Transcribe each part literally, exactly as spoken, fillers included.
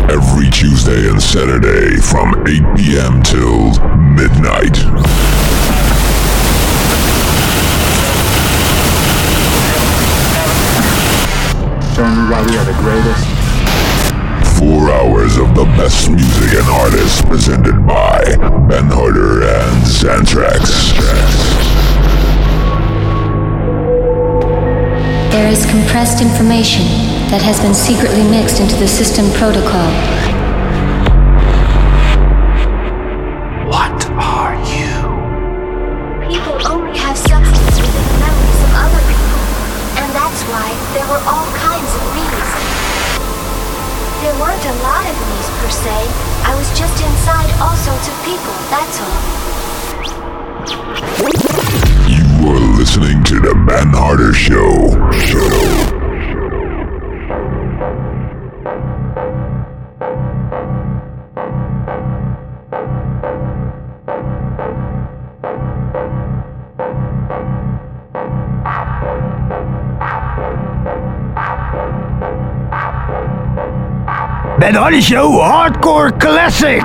every Tuesday and Saturday from eight p.m. till midnight. Everybody are the greatest. Four hours of the best music and artists presented by Ben Harder and Xantrax. There is compressed information that has been secretly mixed into the system protocol. What are you? People only have substance within the memories of other people, and that's why there were all kinds of me's. There weren't a lot of me's per se. I was just inside all sorts of people, that's all. You are listening to the Ben Harder Show. Show. Ben Harder Show Hardcore Classic.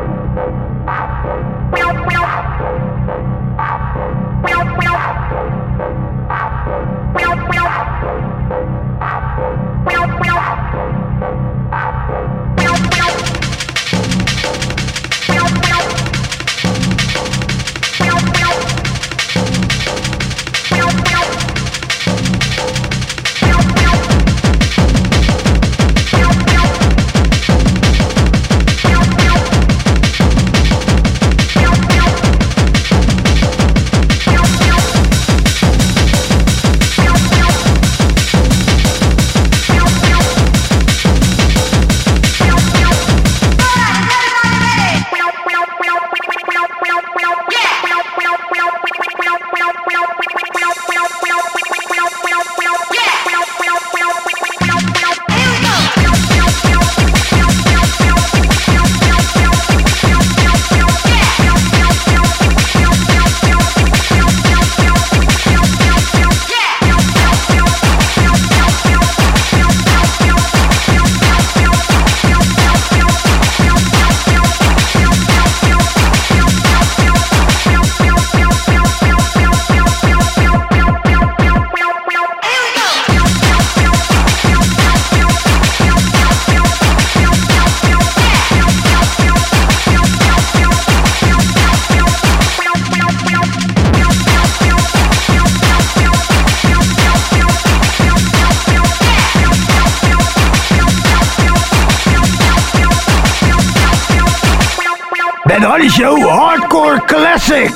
Ben Harder Show Hardcore Classic.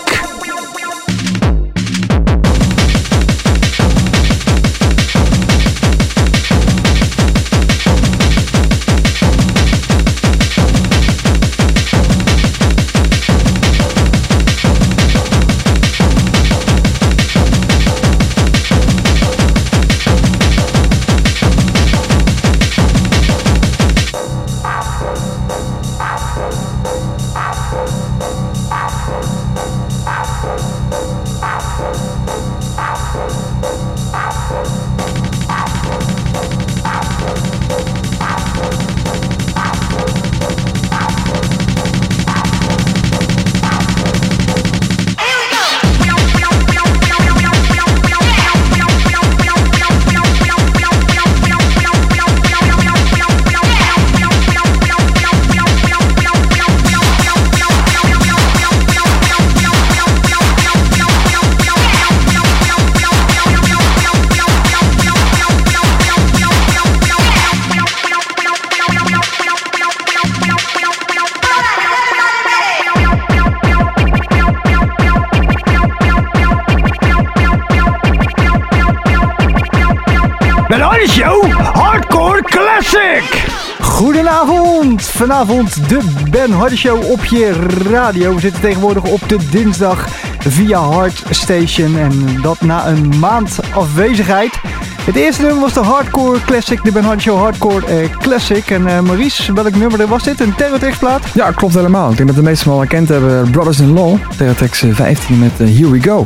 Ben Harder Show Hardcore Classic. Goedenavond, vanavond de Ben Harder Show op je radio. We zitten tegenwoordig op de dinsdag via Hard Station en dat na een maand afwezigheid. Het eerste nummer was de Hardcore Classic, de Ben Harder Show Hardcore eh, Classic. En uh, Maurice, welk nummer was dit? Een Terrortex-plaat? Ja, klopt helemaal. Ik denk dat de meesten wel herkend hebben Brothers in Law, Terrortex vijftien met uh, Here We Go.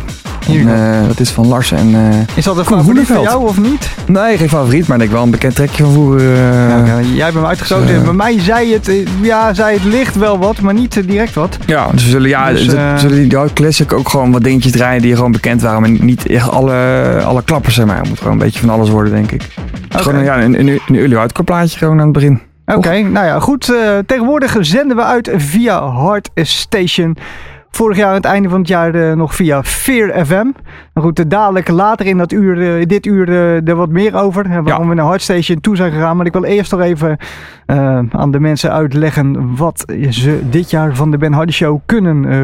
Hier En, uh, dat is van Lars en uh, Is dat een favoriet van jou of niet? Nee, geen favoriet, maar ik denk wel een bekend trekje van vroeger. Uh, ja, ja, jij hebt hem uitgestoten. Dus, uh, Bij mij zei het, ja, zei het licht wel wat, maar niet uh, direct wat. Ja, dus we zullen, ja, dus, uh, we zullen die Hard Classic ook gewoon wat dingetjes draaien die gewoon bekend waren. Maar niet echt alle, alle klappers, zeg maar. Het moet gewoon een beetje van alles worden, denk ik. Okay. Gewoon ja, een, een, een early hardcore plaatje gewoon aan het begin. Oké, okay, nou ja, goed. Uh, tegenwoordig zenden we uit via Hard Station. Vorig jaar aan het einde van het jaar uh, nog via Fear F M. Maar goed, uh, dadelijk later in dat uur, uh, dit uur uh, er wat meer over. Uh, waarom ja. we naar Hard Station toe zijn gegaan. Maar ik wil eerst nog even uh, aan de mensen uitleggen wat ze dit jaar van de Ben Hardy Show kunnen uh,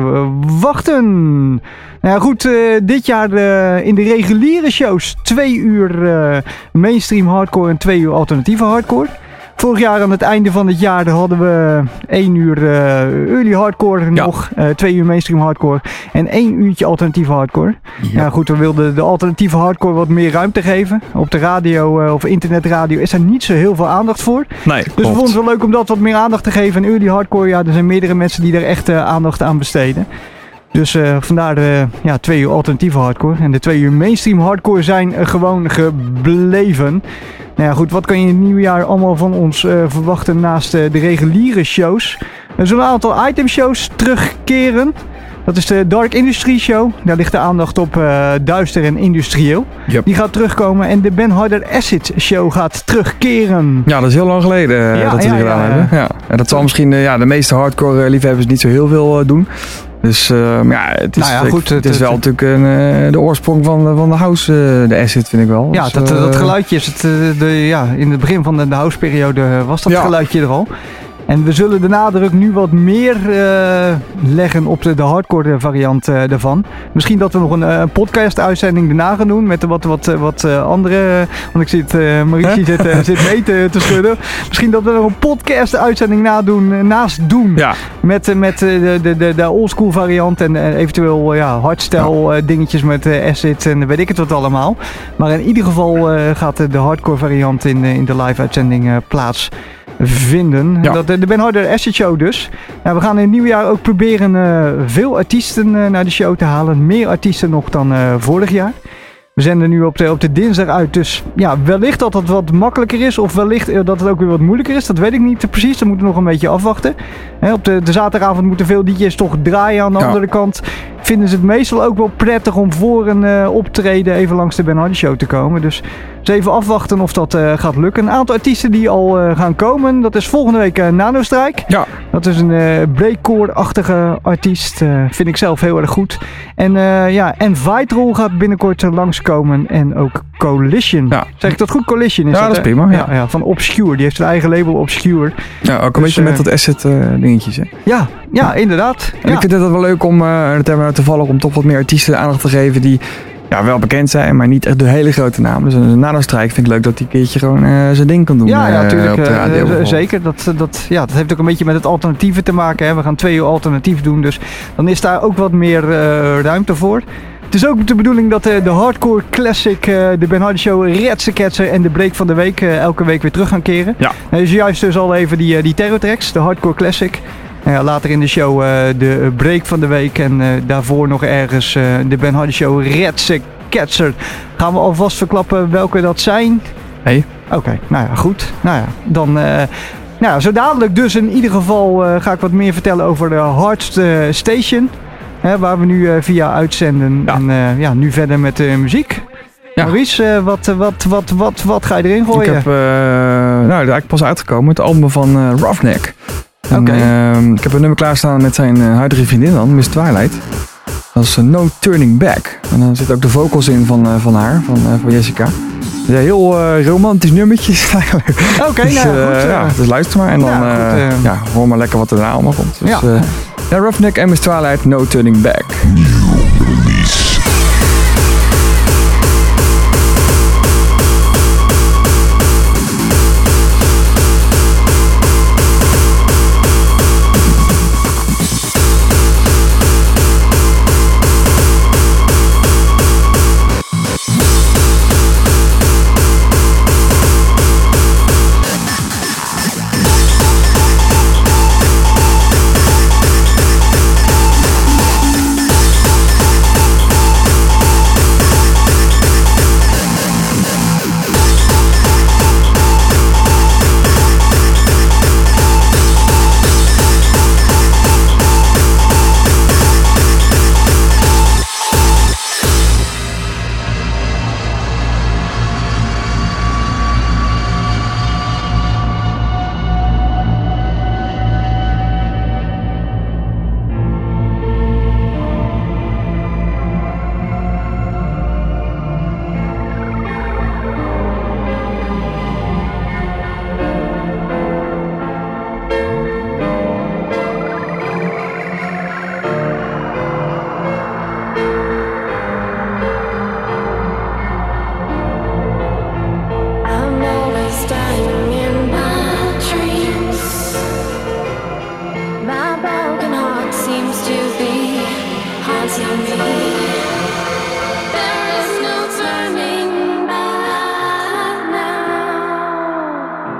verwachten. Nou ja, goed, uh, dit jaar uh, in de reguliere shows twee uur uh, mainstream hardcore en twee uur alternatieve hardcore. Vorig jaar aan het einde van het jaar hadden we één uur uh, early hardcore ja. nog, uh, twee uur mainstream hardcore en één uurtje alternatieve hardcore. Ja. Ja, goed, we wilden de alternatieve hardcore wat meer ruimte geven. Op de radio uh, of internetradio is er niet zo heel veel aandacht voor. Nee, dus we vonden het wel leuk om dat wat meer aandacht te geven. En early hardcore, ja, er zijn meerdere mensen die daar echt uh, aandacht aan besteden. Dus uh, vandaar de ja, twee uur alternatieve hardcore. En de twee uur mainstream hardcore zijn uh, gewoon gebleven. Nou ja, goed, wat kan je in het nieuwe jaar allemaal van ons uh, verwachten naast uh, de reguliere shows? Er zullen een aantal itemshows terugkeren. Dat is de Dark Industry Show. Daar ligt de aandacht op uh, duister en industrieel. Yep. Die gaat terugkomen. En de Ben Harder Acid Show gaat terugkeren. Ja, dat is heel lang geleden uh, ja, dat we ja, die gedaan ja, hebben. Ja. En dat zal misschien uh, ja, de meeste hardcore uh, liefhebbers niet zo heel veel uh, doen. Dus uh, ja, het is, nou ja, goed, het, het is wel het, natuurlijk een, uh, de oorsprong van, van de house, uh, de acid vind ik wel. Ja, dus, dat, uh, dat geluidje is het, uh, de, ja, in het begin van de, de houseperiode was dat ja. geluidje er al. En we zullen de nadruk nu wat meer uh, leggen op de, de hardcore variant uh, daarvan. Misschien dat we nog een uh, podcast-uitzending daarna gaan doen met wat, wat, wat uh, andere... Want ik zit, uh, Marietje zit, uh, zit mee te, te schudden. Misschien dat we nog een podcast-uitzending nadoen, uh, naast doen. Ja. Met, uh, met uh, de, de, de, de oldschool variant en uh, eventueel uh, ja, hardstyle uh, dingetjes met uh, acid en weet ik het wat allemaal. Maar in ieder geval uh, gaat uh, de hardcore variant in, uh, in de live-uitzending uh, plaats vinden. Ja. Dat, de Ben Harder Acid Show dus. Nou, we gaan in het nieuwe jaar ook proberen uh, veel artiesten uh, naar de show te halen. Meer artiesten nog dan uh, vorig jaar. We zenden nu op de, op de dinsdag uit. Dus ja, wellicht dat het wat makkelijker is. Of wellicht uh, dat het ook weer wat moeilijker is. Dat weet ik niet precies. Dat moeten we nog een beetje afwachten. Hè, op de, de zaterdagavond moeten veel D J's toch draaien. Aan de ja. andere kant vinden ze het meestal ook wel prettig om voor een uh, optreden even langs de Ben Hardy Show te komen. Dus eens even afwachten of dat uh, gaat lukken. Een aantal artiesten die al uh, gaan komen. Dat is volgende week uh, Nanostrike. Ja. Dat is een uh, breakcore-achtige artiest. Uh, vind ik zelf heel erg goed. En uh, ja, en Vital gaat binnenkort uh, langskomen. En ook Collision. Ja. Zeg ik dat goed? Collision is ja, dat? dat is prima. Ja. Ja, ja, van Obscure. Die heeft zijn eigen label Obscure. Ja, ook een dus, beetje uh, met dat asset uh, dingetjes. Hè? Ja, ja, inderdaad. En ja. ik vind het wel leuk om, uh, het hebben we toevallig, om toch wat meer artiesten aandacht te geven die ja, wel bekend zijn, maar niet echt de hele grote naam. Dus een Nanostrike vind ik leuk dat hij een keertje gewoon uh, zijn ding kan doen. Ja, ja, uh, natuurlijk. Op de radio, uh, zeker. Dat, dat, ja, dat heeft ook een beetje met het alternatieve te maken. Hè. We gaan twee uur alternatief doen, dus dan is daar ook wat meer uh, ruimte voor. Het is ook de bedoeling dat uh, de Hardcore Classic, uh, de Ben Hardy Show, Redse Ketser en de Break van de Week uh, elke week weer terug gaan keren. Ja. Uh, dus juist dus al even die, uh, die Terror Tracks, de Hardcore Classic. Uh, later in de show uh, de Break van de Week en uh, daarvoor nog ergens uh, de Ben Hardy Show Redse Ketser. Gaan we alvast verklappen welke dat zijn? Nee. Oké, okay, nou ja, goed. Nou ja, dan... Uh, nou, zo dadelijk dus in ieder geval uh, ga ik wat meer vertellen over de Hard uh, Station. Hè, waar we nu uh, via uitzenden. Ja. En uh, ja, nu verder met de uh, muziek. Ja. Maurice, uh, wat, wat, wat, wat, wat ga je erin gooien? Ik heb, uh, nou, dat is eigenlijk pas uitgekomen. Het album van uh, Roughneck. En, okay. uh, ik heb een nummer klaarstaan met zijn uh, huidige vriendin dan, Miss Twilight. Dat is uh, No Turning Back. En dan zitten ook de vocals in van, uh, van haar, van, uh, van Jessica. Een heel uh, romantisch nummertje eigenlijk. Oké, okay, dus, nou uh, goed. Ja, dus luister maar en dan ja, goed, uh, uh, ja, hoor maar lekker wat er daarna allemaal komt. Dus, ja. Uh, ja, Roughneck en Miss Twilight, No Turning Back.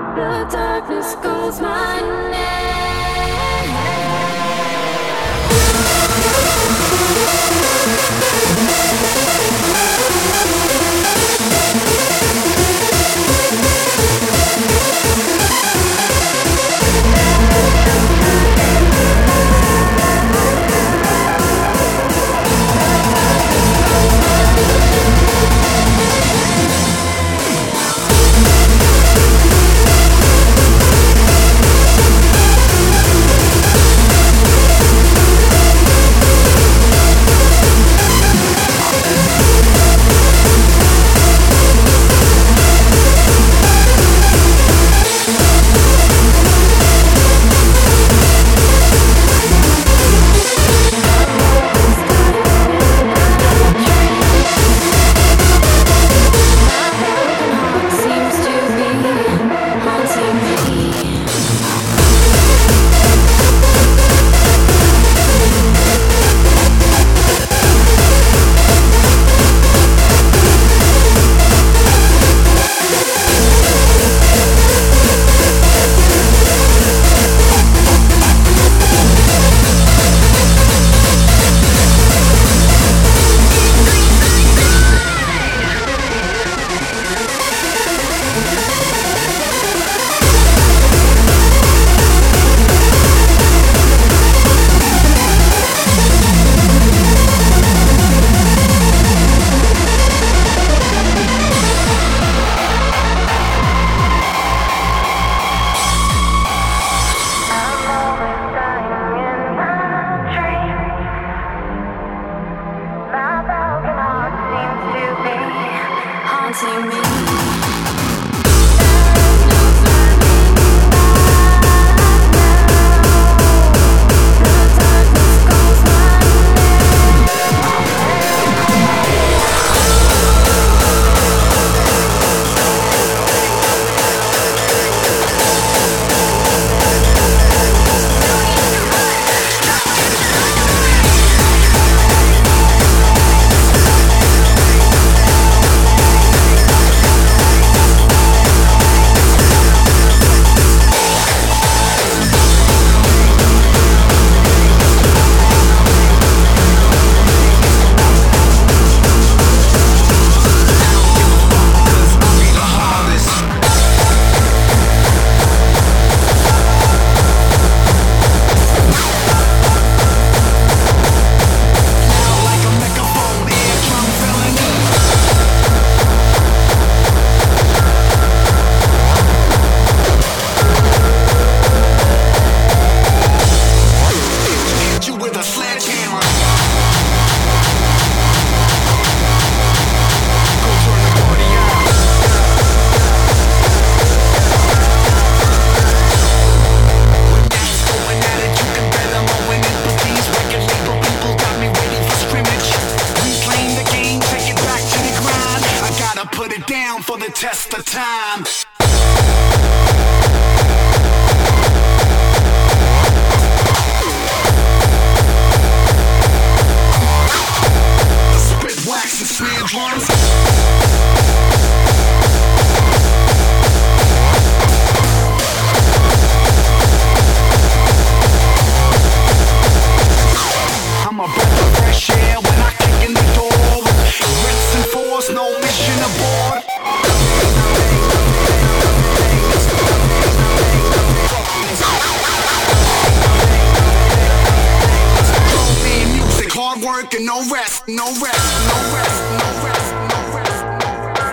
The darkness calls my test of time. Spit wax and snare drums. I'm a breath of fresh air when I kick in the door. Rest and force, no mission aboard. Music, hard work and no rest, no rest, no rest, no rest, no rest, no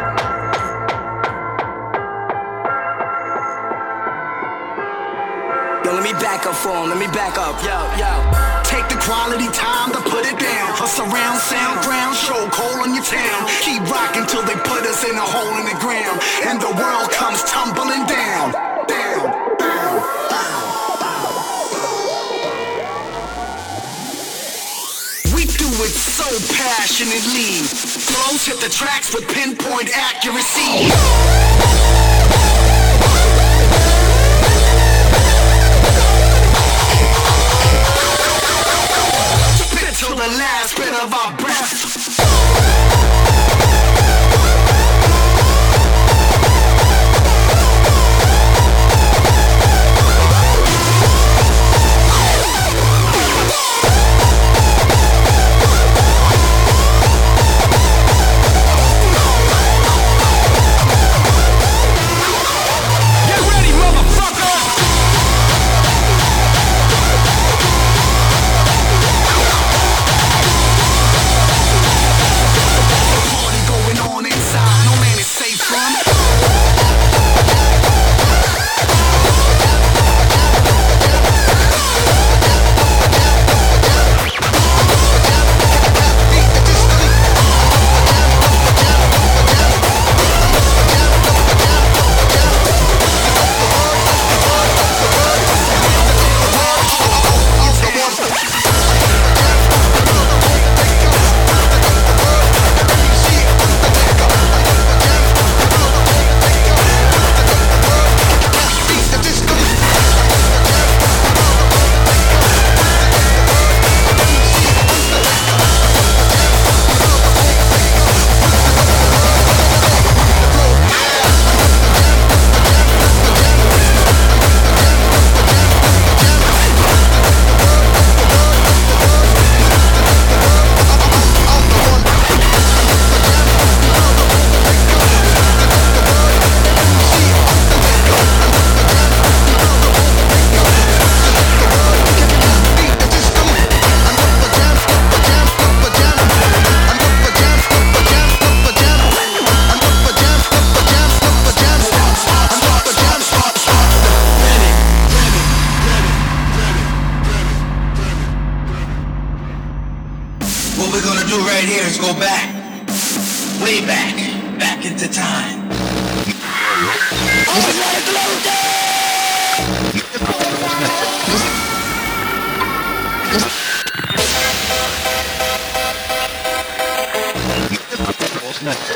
rest. Yo, let me back up for him, let me back up, yo, yo. Take the quality time to put it down. A surround sound ground show cold on your town. Keep rocking till they put us in a hole in the ground. And the world comes tumbling down. Down, down, down, down. We do it so passionately. Flows hit the tracks with pinpoint accuracy. Till the last bit of our breath. right here is go back, way back, back into time. What's next?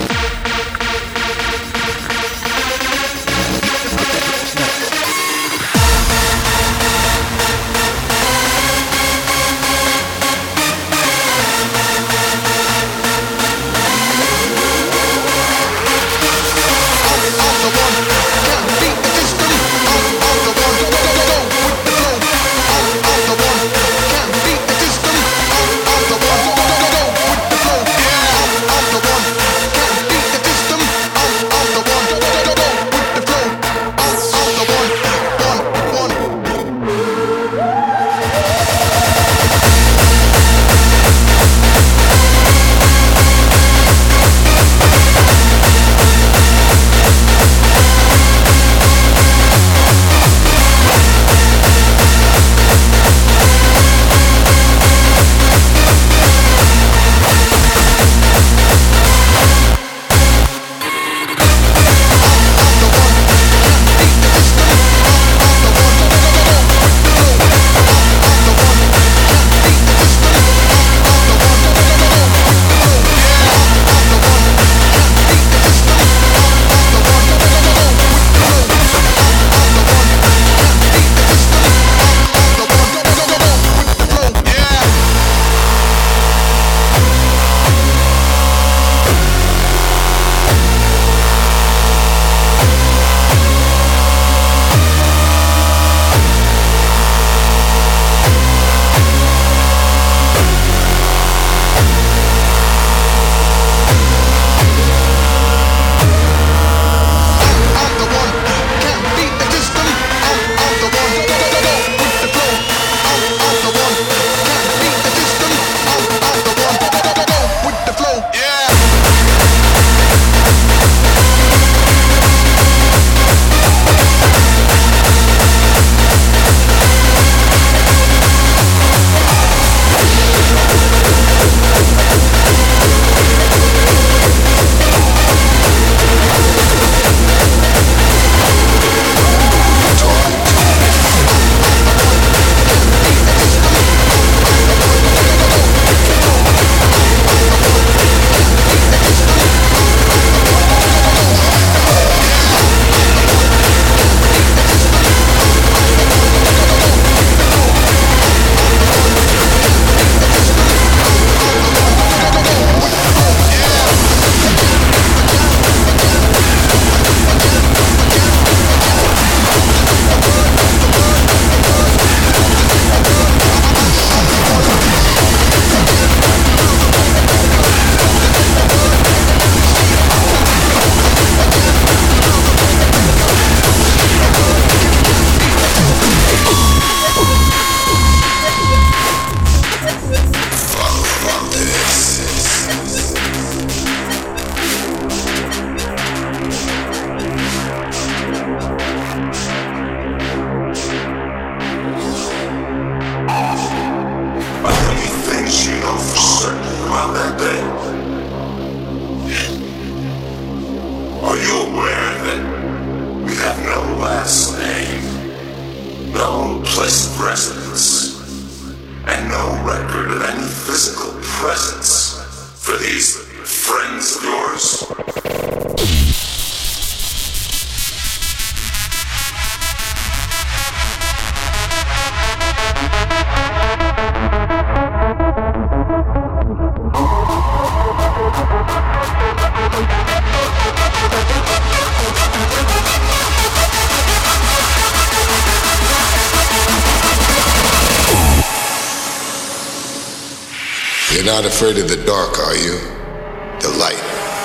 You're not afraid of the dark, are you? The light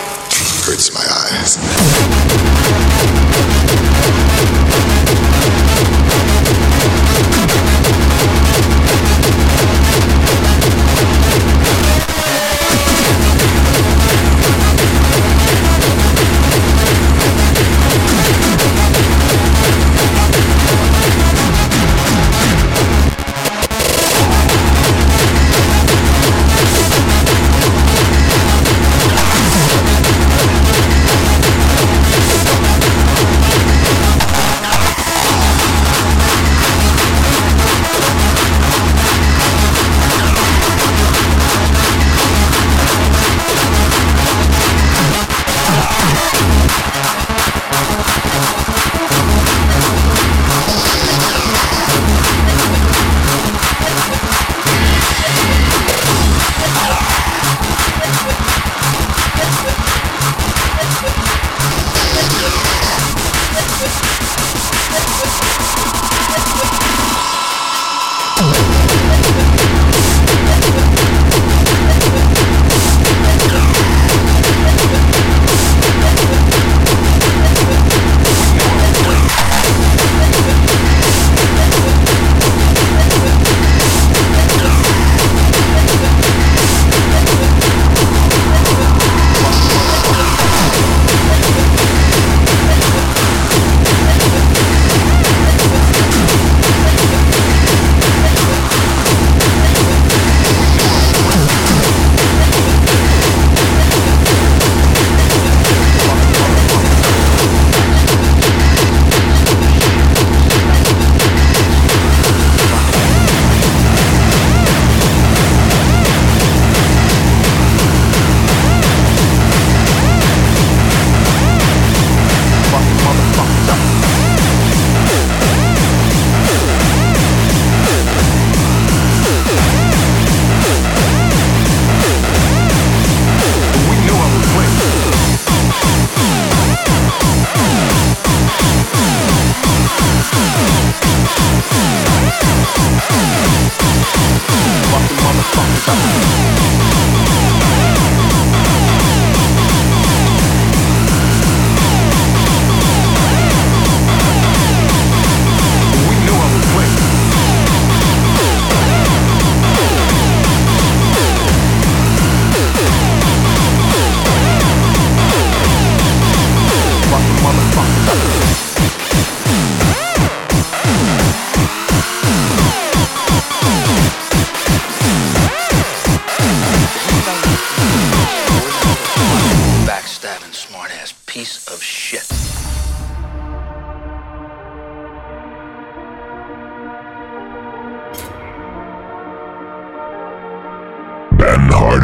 hurts my eyes.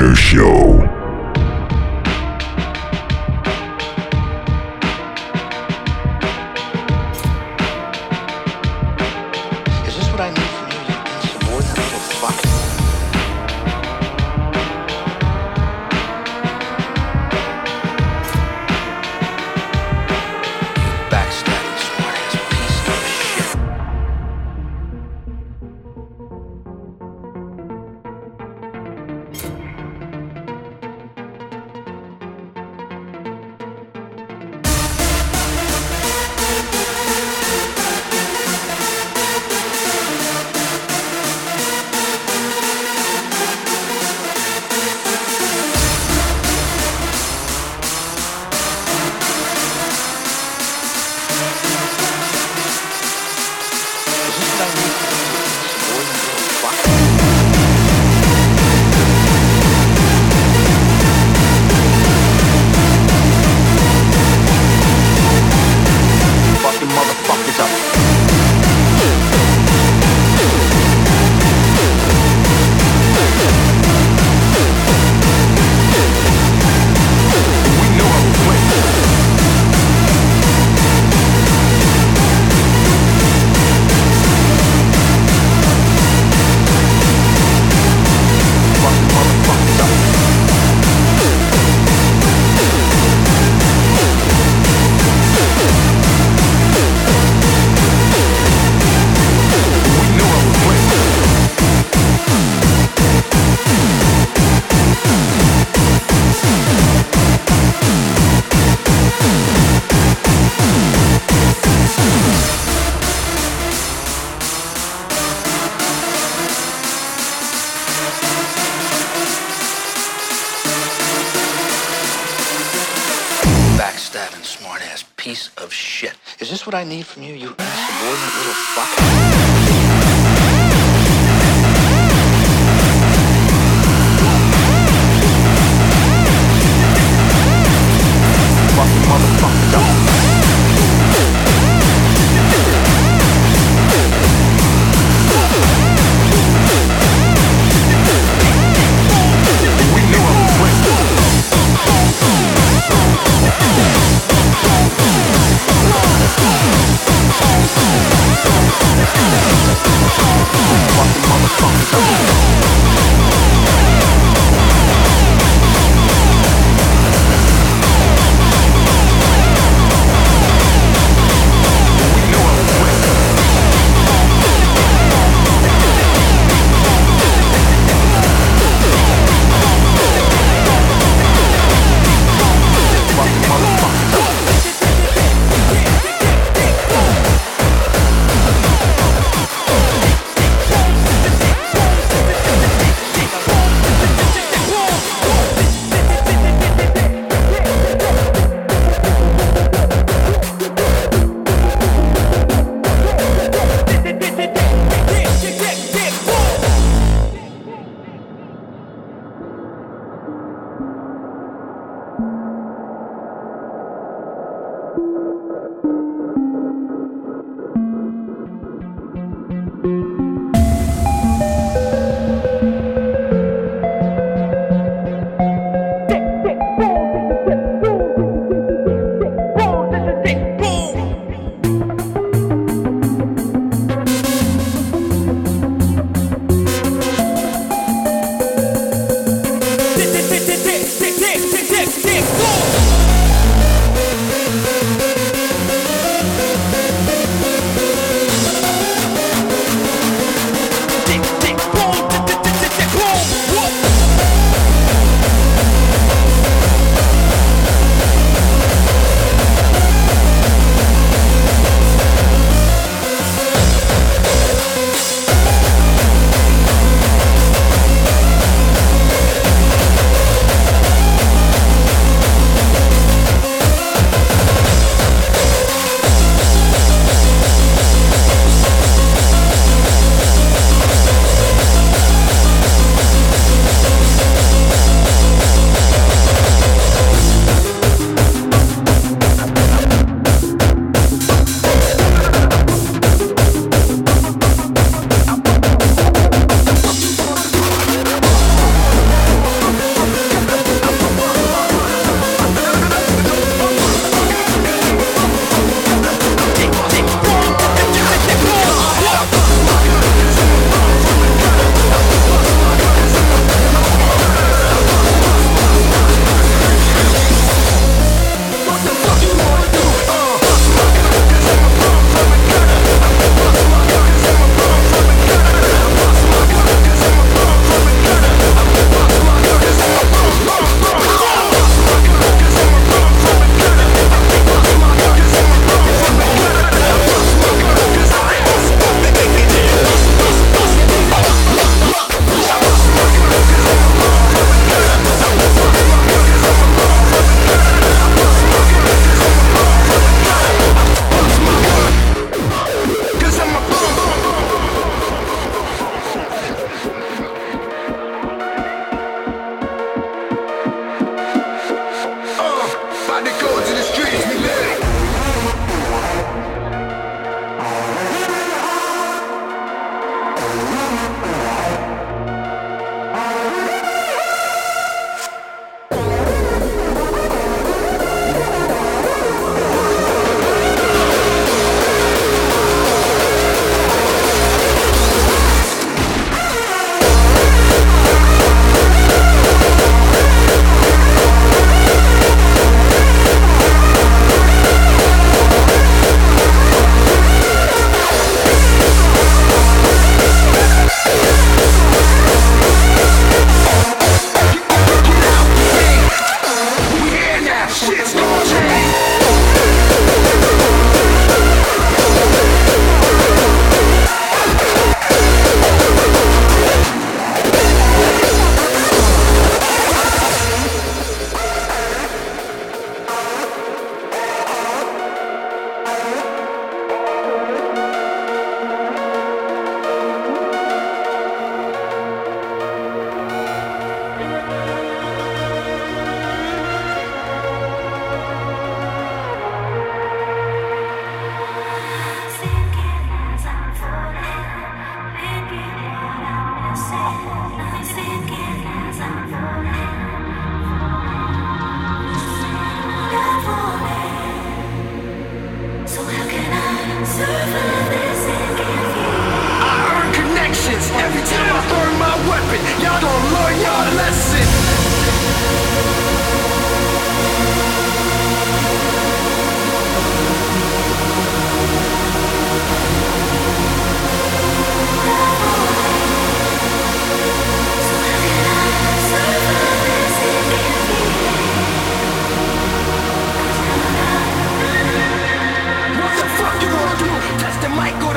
Harder Show. Is this what I need from you, you insubordinate little fuck? Backstabbing smart-ass piece of shit. Backstabbing smart-ass piece of shit. Is this what I need from you, you insubordinate little fuck? Fucking motherfuckers up. We knew it was quick. Fucking motherfuckers up.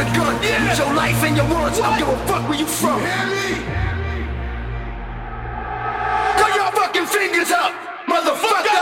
a gun. Yeah. Use your life and your words. I don't give a fuck where you from. Put your fucking fingers up, motherfucker.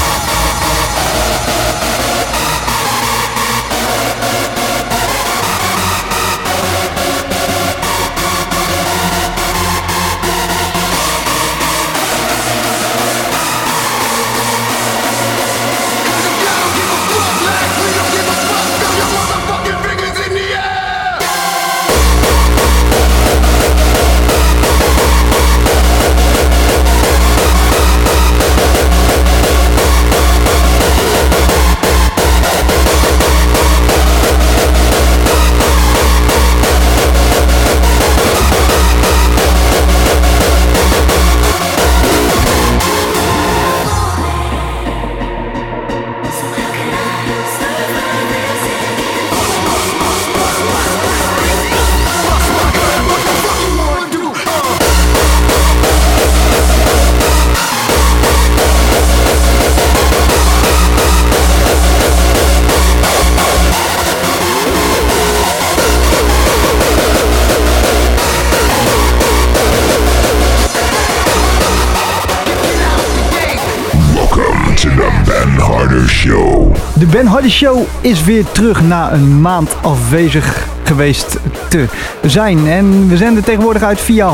De Ben Hardy Show is weer terug na een maand afwezig geweest te zijn. En we zenden tegenwoordig uit via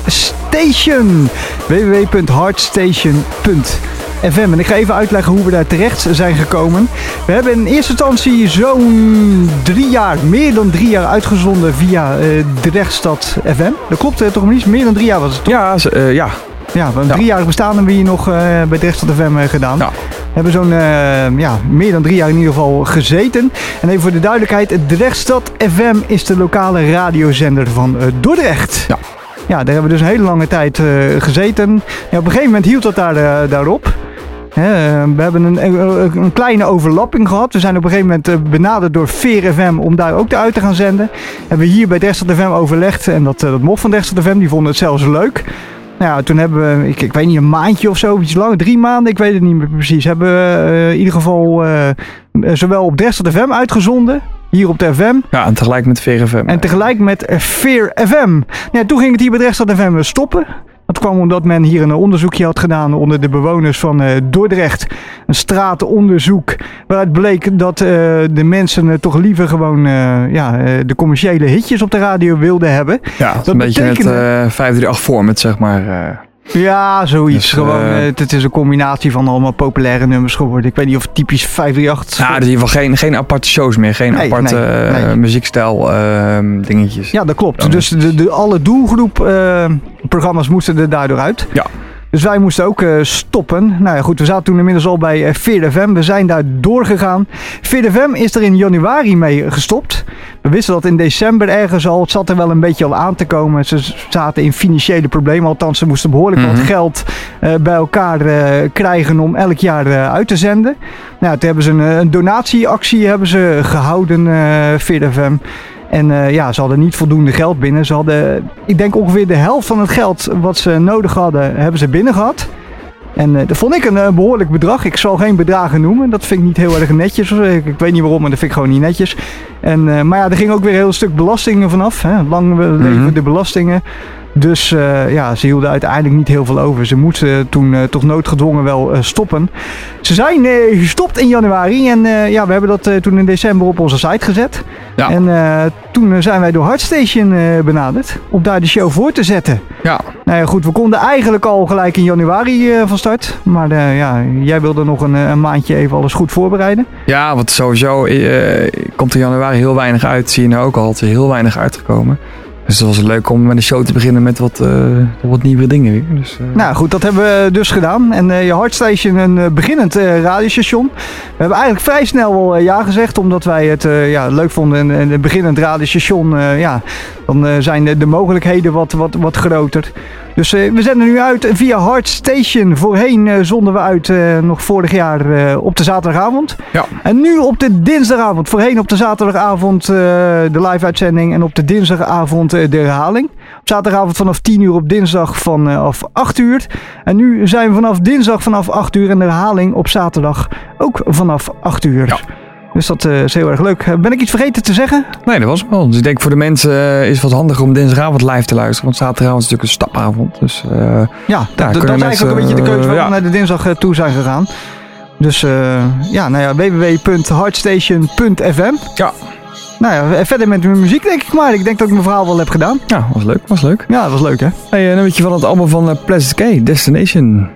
Hardstation. w w w punt hardstation punt f m. En ik ga even uitleggen hoe we daar terecht zijn gekomen. We hebben in eerste instantie zo'n drie jaar, meer dan drie jaar uitgezonden via uh, Drechtstad F M. Dat klopt uh, toch niet? Meer dan drie jaar was het toch? Ja, uh, ja. Ja, een ja. driejarig bestaan hebben we hier nog uh, bij Drechtstad F M uh, gedaan. Ja. We hebben zo'n uh, ja, meer dan drie jaar in ieder geval gezeten. En even voor de duidelijkheid, Drechtstad F M is de lokale radiozender van uh, Dordrecht. Ja. Ja, daar hebben we dus een hele lange tijd uh, gezeten. Ja, op een gegeven moment hield dat daar, uh, daarop. He, uh, we hebben een, een, een kleine overlapping gehad. We zijn op een gegeven moment uh, benaderd door Veer F M om daar ook uit te gaan zenden. Hebben we hier bij Drechtstad F M overlegd en dat, uh, dat mocht van Drechtstad F M. Die vonden het zelfs leuk. Nou ja, toen hebben we, ik, ik weet niet, een maandje of zo, iets langer, drie maanden, ik weet het niet meer precies. Hebben we uh, in ieder geval uh, zowel op Drechtstad F M uitgezonden, hier op de F M. Ja, en tegelijk met Veer F M. En tegelijk met Veer F M. Ja, toen ging het hier bij Drechtstad F M stoppen. Dat kwam omdat men hier een onderzoekje had gedaan onder de bewoners van uh, Dordrecht. Een straatonderzoek waaruit bleek dat uh, de mensen uh, toch liever gewoon uh, ja, uh, de commerciële hitjes op de radio wilden hebben. Ja, dat is een beetje het uh, vijf drie acht format, zeg maar. Uh. Ja, zoiets. Dus, gewoon, uh, uh, het is een combinatie van allemaal populaire nummers geworden. Ik weet niet of het typisch vijf drie acht... Ja, dus in ieder geval geen, geen aparte shows meer. Geen nee, aparte nee, nee. Uh, muziekstijl uh, dingetjes. Ja, dat klopt. Dan dus de, de, alle doelgroep uh, programma's moesten er daardoor uit. Ja. Dus wij moesten ook uh, stoppen. Nou ja, goed, we zaten toen inmiddels al bij uh, Veer F M. We zijn daar doorgegaan. Veer F M is er in januari mee gestopt. We wisten dat in december ergens al. Het zat er wel een beetje al aan te komen. Ze zaten in financiële problemen. Althans, ze moesten behoorlijk mm-hmm. wat geld uh, bij elkaar uh, krijgen om elk jaar uh, uit te zenden. Nou, toen hebben ze een, een donatieactie hebben ze gehouden, uh, Veer F M. En uh, ja, ze hadden niet voldoende geld binnen. Ze hadden, ik denk ongeveer de helft van het geld wat ze nodig hadden, hebben ze binnen gehad. En uh, dat vond ik een uh, behoorlijk bedrag. Ik zal geen bedragen noemen. Dat vind ik niet heel erg netjes. Ik, ik weet niet waarom, maar dat vind ik gewoon niet netjes. En, uh, maar ja, er ging ook weer een heel stuk belastingen vanaf. Hè. Lang leven mm-hmm. de belastingen. Dus uh, ja, ze hielden uiteindelijk niet heel veel over. Ze moesten toen uh, toch noodgedwongen wel uh, stoppen. Ze zijn uh, gestopt in januari. En uh, ja, we hebben dat uh, toen in december op onze site gezet. Ja. En uh, toen uh, zijn wij door Hardstation uh, benaderd. Om daar de show voor te zetten. Ja. Nou ja, goed. We konden eigenlijk al gelijk in januari uh, van start. Maar uh, ja, jij wilde nog een, een maandje even alles goed voorbereiden. Ja, want sowieso uh, komt er januari heel weinig uit. Zie je nou ook al. Het is heel weinig uitgekomen. Dus het was leuk om met de show te beginnen met wat, uh, wat nieuwe dingen weer. Dus, uh... Nou goed, dat hebben we dus gedaan. En uh, je Hardstation, een uh, beginnend uh, radiostation. We hebben eigenlijk vrij snel wel uh, ja gezegd, omdat wij het uh, ja, leuk vonden. En, en een beginnend radiostation, uh, ja, dan uh, zijn de, de mogelijkheden wat, wat, wat groter. Dus uh, we zenden nu uit via Hardstation. Voorheen uh, zonden we uit uh, nog vorig jaar uh, op de zaterdagavond. Ja. En nu op de dinsdagavond. Voorheen op de zaterdagavond uh, de live uitzending en op de dinsdagavond uh, de herhaling. Op zaterdagavond vanaf tien uur, op dinsdag vanaf acht uur. En nu zijn we vanaf dinsdag vanaf acht uur en de herhaling op zaterdag ook vanaf acht uur. Ja. Dus dat uh, is heel erg leuk. Ben ik iets vergeten te zeggen? Nee, dat was het wel. Dus ik denk voor de mensen uh, is het wat handiger om dinsdagavond live te luisteren. Want zaterdagavond is natuurlijk een stapavond. Dus, uh, ja, dat, dat is eigenlijk mensen, ook een beetje de keuze waarom uh, we naar de dinsdag uh, toe zijn gegaan. Dus uh, ja, nou ja, w w w punt hardstation punt f m. Ja. Nou ja, verder met mijn muziek denk ik maar. Ik denk dat ik mijn verhaal wel heb gedaan. Ja, was leuk, was leuk. Ja, dat was leuk hè. Hey, een nummertje van het album van uh, Plastic K, Destination.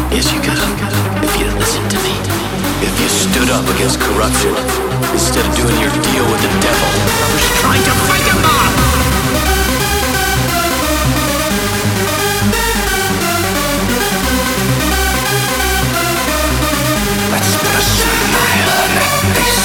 Yes, you could. If you'd listened to me. If you stood up against corruption instead of doing your deal with the devil. Who's trying to fight him off? Let's put a smile on that face.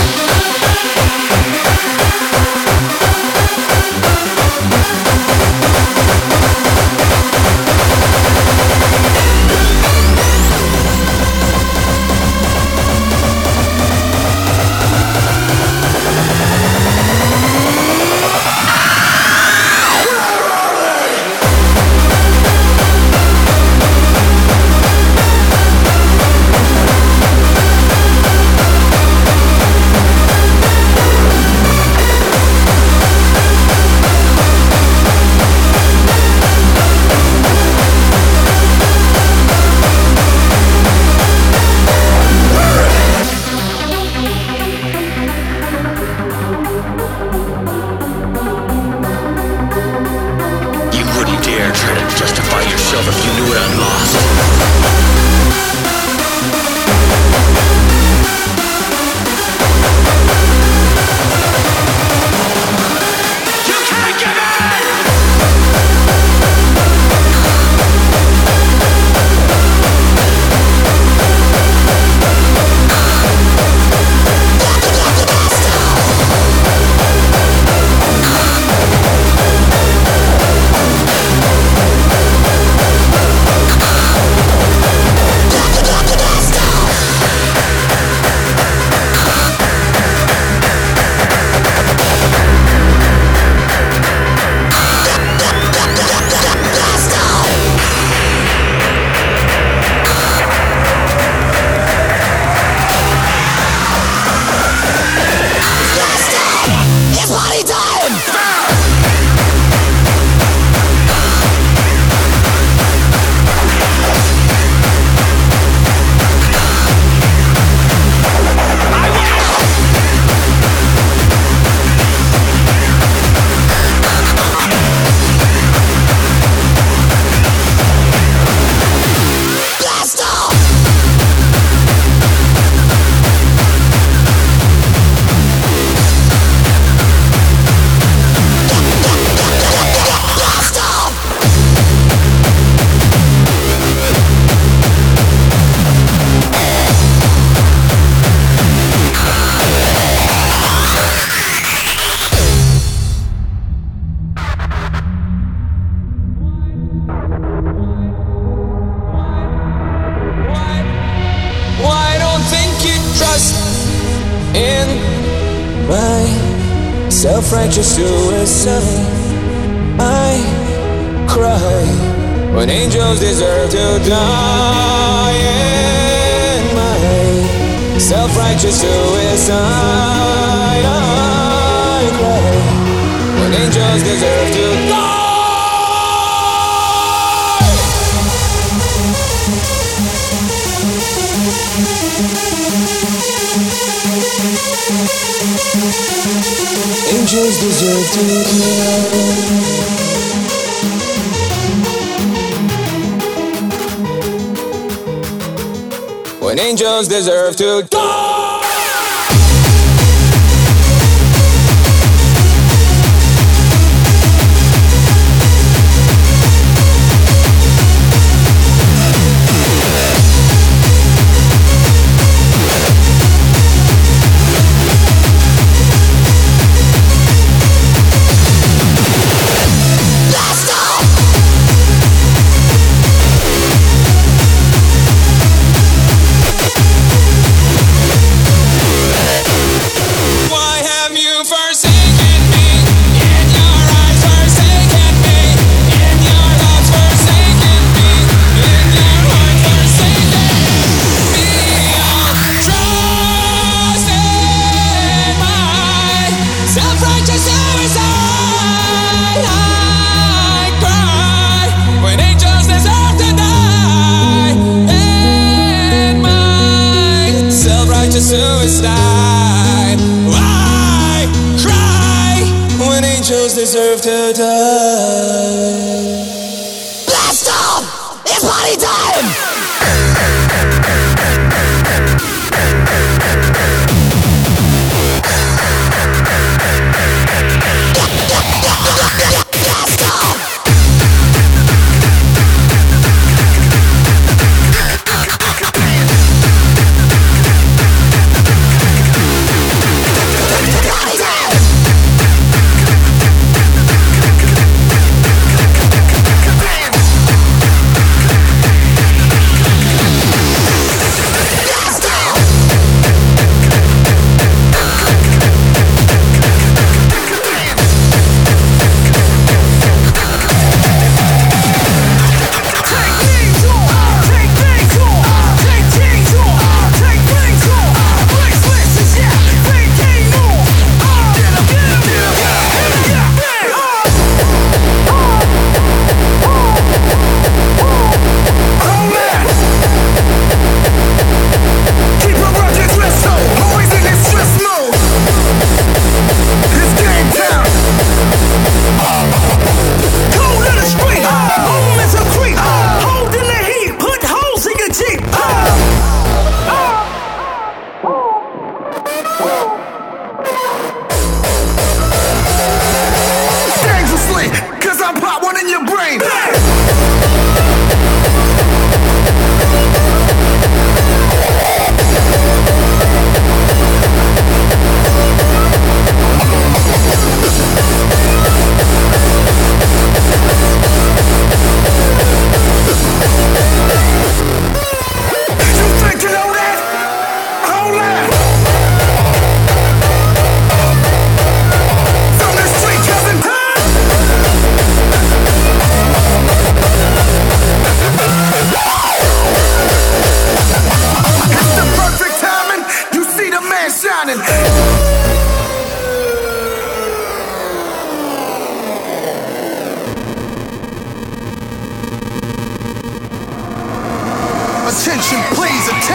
Self-righteous suicide. I cry when angels deserve to die. In my self-righteous suicide, I cry when angels deserve to die. Angels deserve to die. When angels deserve to die. Suicide. I cry when angels deserve to die. Blast off! It's party time!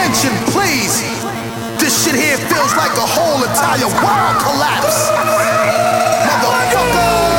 attention, please. This shit here feels like the whole entire world collapse. Motherfucker.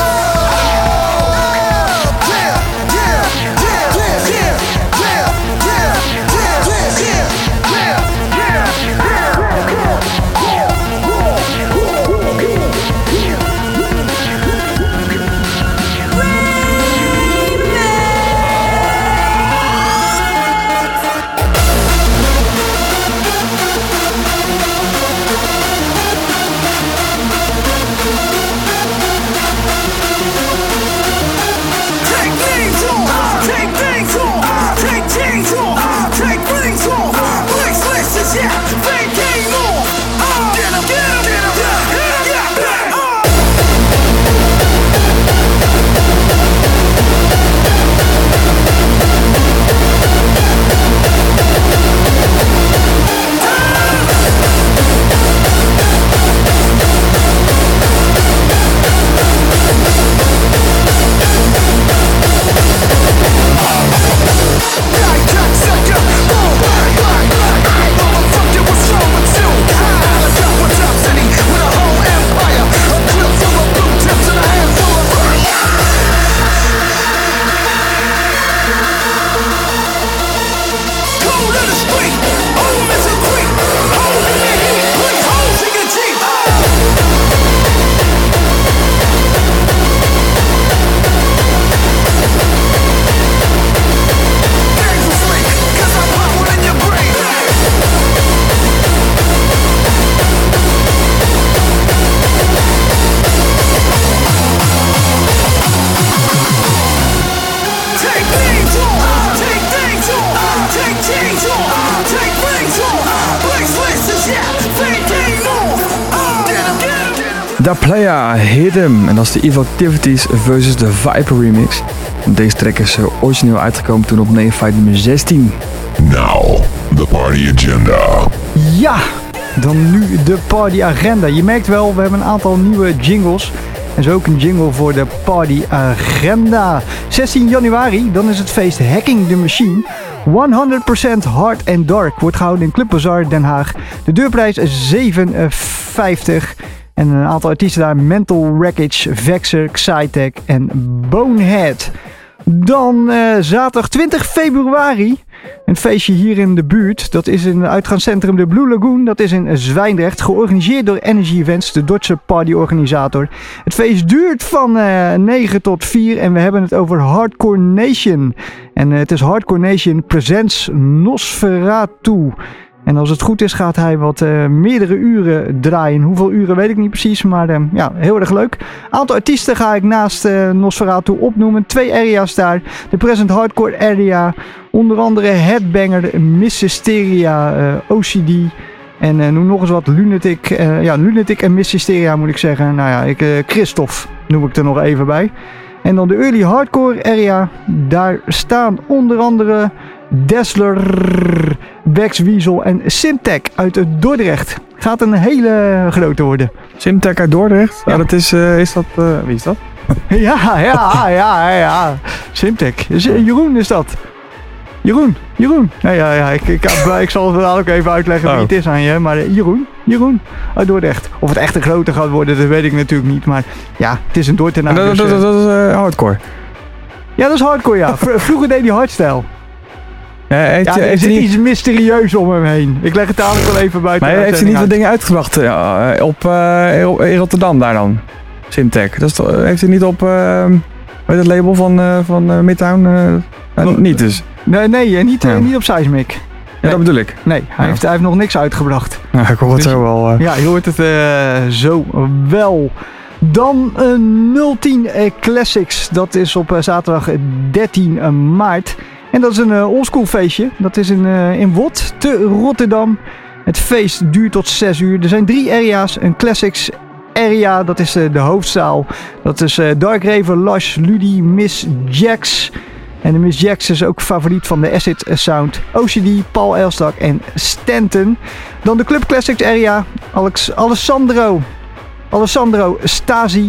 Da Playa Hit 'Em. En dat is de Evil Activities versus de Viper remix. Deze track is origineel uitgekomen toen op Neophyte nummer zestien. Now, the party agenda. Ja, dan nu de party agenda. Je merkt wel, we hebben een aantal nieuwe jingles. En zo ook een jingle voor de party agenda. zestien januari, dan is het feest Hacking the Machine. honderd procent Hard and Dark wordt gehouden in Club Bazaar Den Haag. De deurprijs is zeven vijftig. En een aantal artiesten daar: Mental Wreckage, Vexer, Xytech en Bonehead. Dan uh, zaterdag twintig februari. Een feestje hier in de buurt. Dat is in het uitgaanscentrum de Blue Lagoon. Dat is in Zwijndrecht. Georganiseerd door Energy Events, de Duitse partyorganisator. Het feest duurt van uh, negen tot vier. En we hebben het over Hardcore Nation. En uh, het is Hardcore Nation Presents Nosferatu. En als het goed is gaat hij wat uh, meerdere uren draaien. Hoeveel uren weet ik niet precies, maar uh, ja, heel erg leuk. Aantal artiesten ga ik naast uh, Nosferatu opnoemen. Twee area's daar. De Present Hardcore Area. Onder andere Headbanger, Miss Hysteria, uh, O C D. En uh, noem nog eens wat. Lunatic. Uh, ja, Lunatic en Miss Hysteria moet ik zeggen. Nou ja, ik, uh, Christophe noem ik er nog even bij. En dan de Early Hardcore Area. Daar staan onder andere Dazzler, Bex Weasel en Simtech uit Dordrecht. Gaat een hele grote worden. Simtech uit Dordrecht? Ja, ja dat is, uh, is dat, uh, wie is dat? ja, ja, ja, ja. Simtech. Jeroen is dat. Jeroen, Jeroen. Nee, ja, ja, ik, ik, ik zal het wel ook even uitleggen wie oh. het is aan je. Maar uh, Jeroen, Jeroen uit Dordrecht. Of het echt een grote gaat worden, dat weet ik natuurlijk niet. Maar ja, het is een Dordtenaar. Dat, dus, dat, dat, dat is uh, hardcore. Ja, dat is hardcore, ja. Vroeger deed hij hardstyle. Ja, heeft, ja, er heeft zit niet... iets mysterieus om hem heen. Ik leg het dadelijk wel even buiten. Maar heeft hij niet wat dingen uitgebracht uh, op uh, in Rotterdam daar dan? Simtech. Dat is toch, heeft hij niet op uh, weet het label van, uh, van uh, Midtown? Uh, uh, niet dus. Nee, nee niet, ja. uh, niet op Seismic. Ja, nee. Dat bedoel ik. Nee, hij, ja. heeft, hij heeft nog niks uitgebracht. Ja, ik hoor het dus, zo wel. Uh... Ja, je hoort het uh, zo wel. Dan uh, nul tien uh, Classics. Dat is op uh, zaterdag dertien maart. En dat is een uh, oldschool feestje. Dat is in, uh, in Wot te Rotterdam. Het feest duurt tot zes uur. Er zijn drie area's. Een Classics area, dat is uh, de hoofdzaal. Dat is uh, Dark Raver, Lush, Ludi, Miss Jax. En de Miss Jax is ook favoriet van de Acid Sound. O C D, Paul Elstak en Stanton. Dan de Club Classics area. Alex, Alessandro. Alessandro Stasi.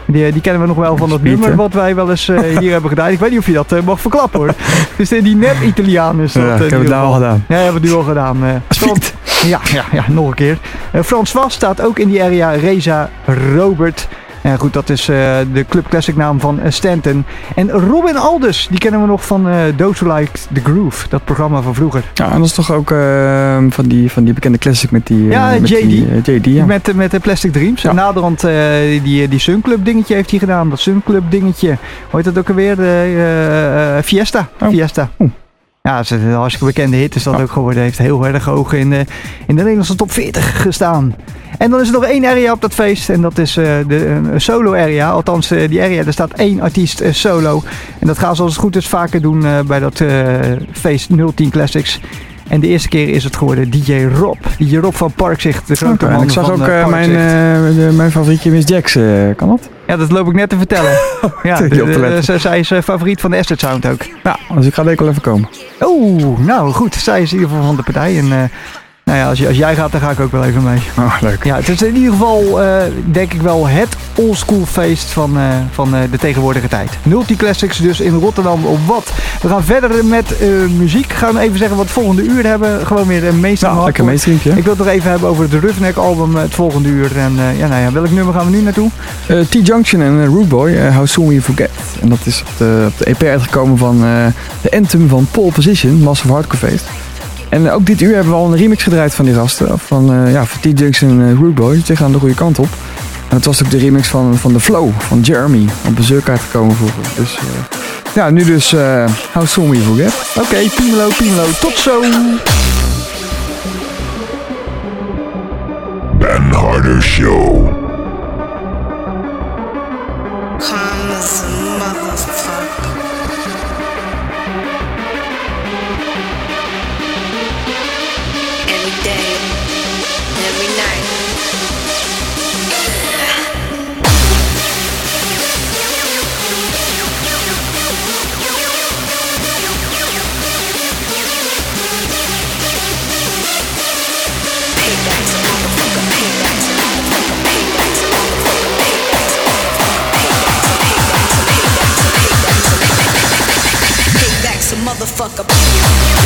Die, die kennen we nog wel van dat Speed, nummer hè? wat wij wel eens uh, hier hebben gedaan. Ik weet niet of je dat uh, mag verklappen hoor. Dus uh, die nep-Italiaan is dat. Ja, uh, ik heb het nou al gedaan. Ja, hebben we nu al gedaan. Uh, Frans, ja, ja, ja, nog een keer. Uh, François staat ook in die area. Reza, Robert. Ja, goed, dat is uh, de Club Classic naam van uh, Stanton. En Robin Aldus, die kennen we nog van uh, Those Who Like the Groove. Dat programma van vroeger. Ja, en dat is toch ook uh, van, die, van die bekende classic met die... Uh, ja, met J D. Die, uh, J D ja. Met, met de Plastic Dreams. Ja. En naderhand uh, die, die Sun Club dingetje heeft hij gedaan. Dat Sun Club dingetje. Hoe heet dat ook alweer? Uh, uh, Fiesta. Oh. Fiesta. Oh. Ja, dat is een hartstikke bekende hit is dat oh. ook geworden. Heeft heel erg hoog in de, in de Nederlandse top veertig gestaan. En dan is er nog één area op dat feest. En dat is uh, de uh, solo area. Althans, uh, die area, daar staat één artiest uh, solo. En dat gaan ze als het goed is vaker doen uh, bij dat uh, feest nul tien Classics. En de eerste keer is het geworden D J Rob. D J Rob van Parkzicht, de grote okay, man ik zag van ook uh, mijn, uh, de, mijn favorietje Miss Jax, uh, kan dat? Ja, dat loop ik net te vertellen. Ja, de, de, de, zij is uh, favoriet van de Asset Sound ook. Ja, dus ik ga denk ik wel even komen. Oeh, nou goed. Zij is in ieder geval van de partij. En uh, nou ja, als, je, als jij gaat, dan ga ik ook wel even mee. Oh, leuk. Ja, het is in ieder geval, uh, denk ik wel, het oldschool feest van, uh, van uh, de tegenwoordige tijd. nul tien Classics dus in Rotterdam op wat. We gaan verder met uh, muziek. Gaan we even zeggen wat het volgende uur hebben. Gewoon weer een mainstream. Ja, lekker mainstreamtje. Ik wil het nog even hebben over het Roughneck album het volgende uur. En uh, ja, nou ja, welk nummer gaan we nu naartoe? Uh, T-Junction en uh, Rude Boy, uh, How Soon We Forget. En dat is op de, op de E P uitgekomen van uh, de anthem van Pole Position, Massive Hardcore Feest. En uh, ook dit uur hebben we al een remix gedraaid van die gasten. Van, uh, ja, van T-Junction en uh, Rude Boy. Die gaan de goede kant op. En dat was ook de remix van, van The Flow, van Jeremy. Op bezoek uitgekomen vroeger. Dus uh, ja, nu dus uh, How Soon We Forget. Oké, okay, Piemelo, Piemelo. Tot zo! Ben Harder Show. Motherfucker.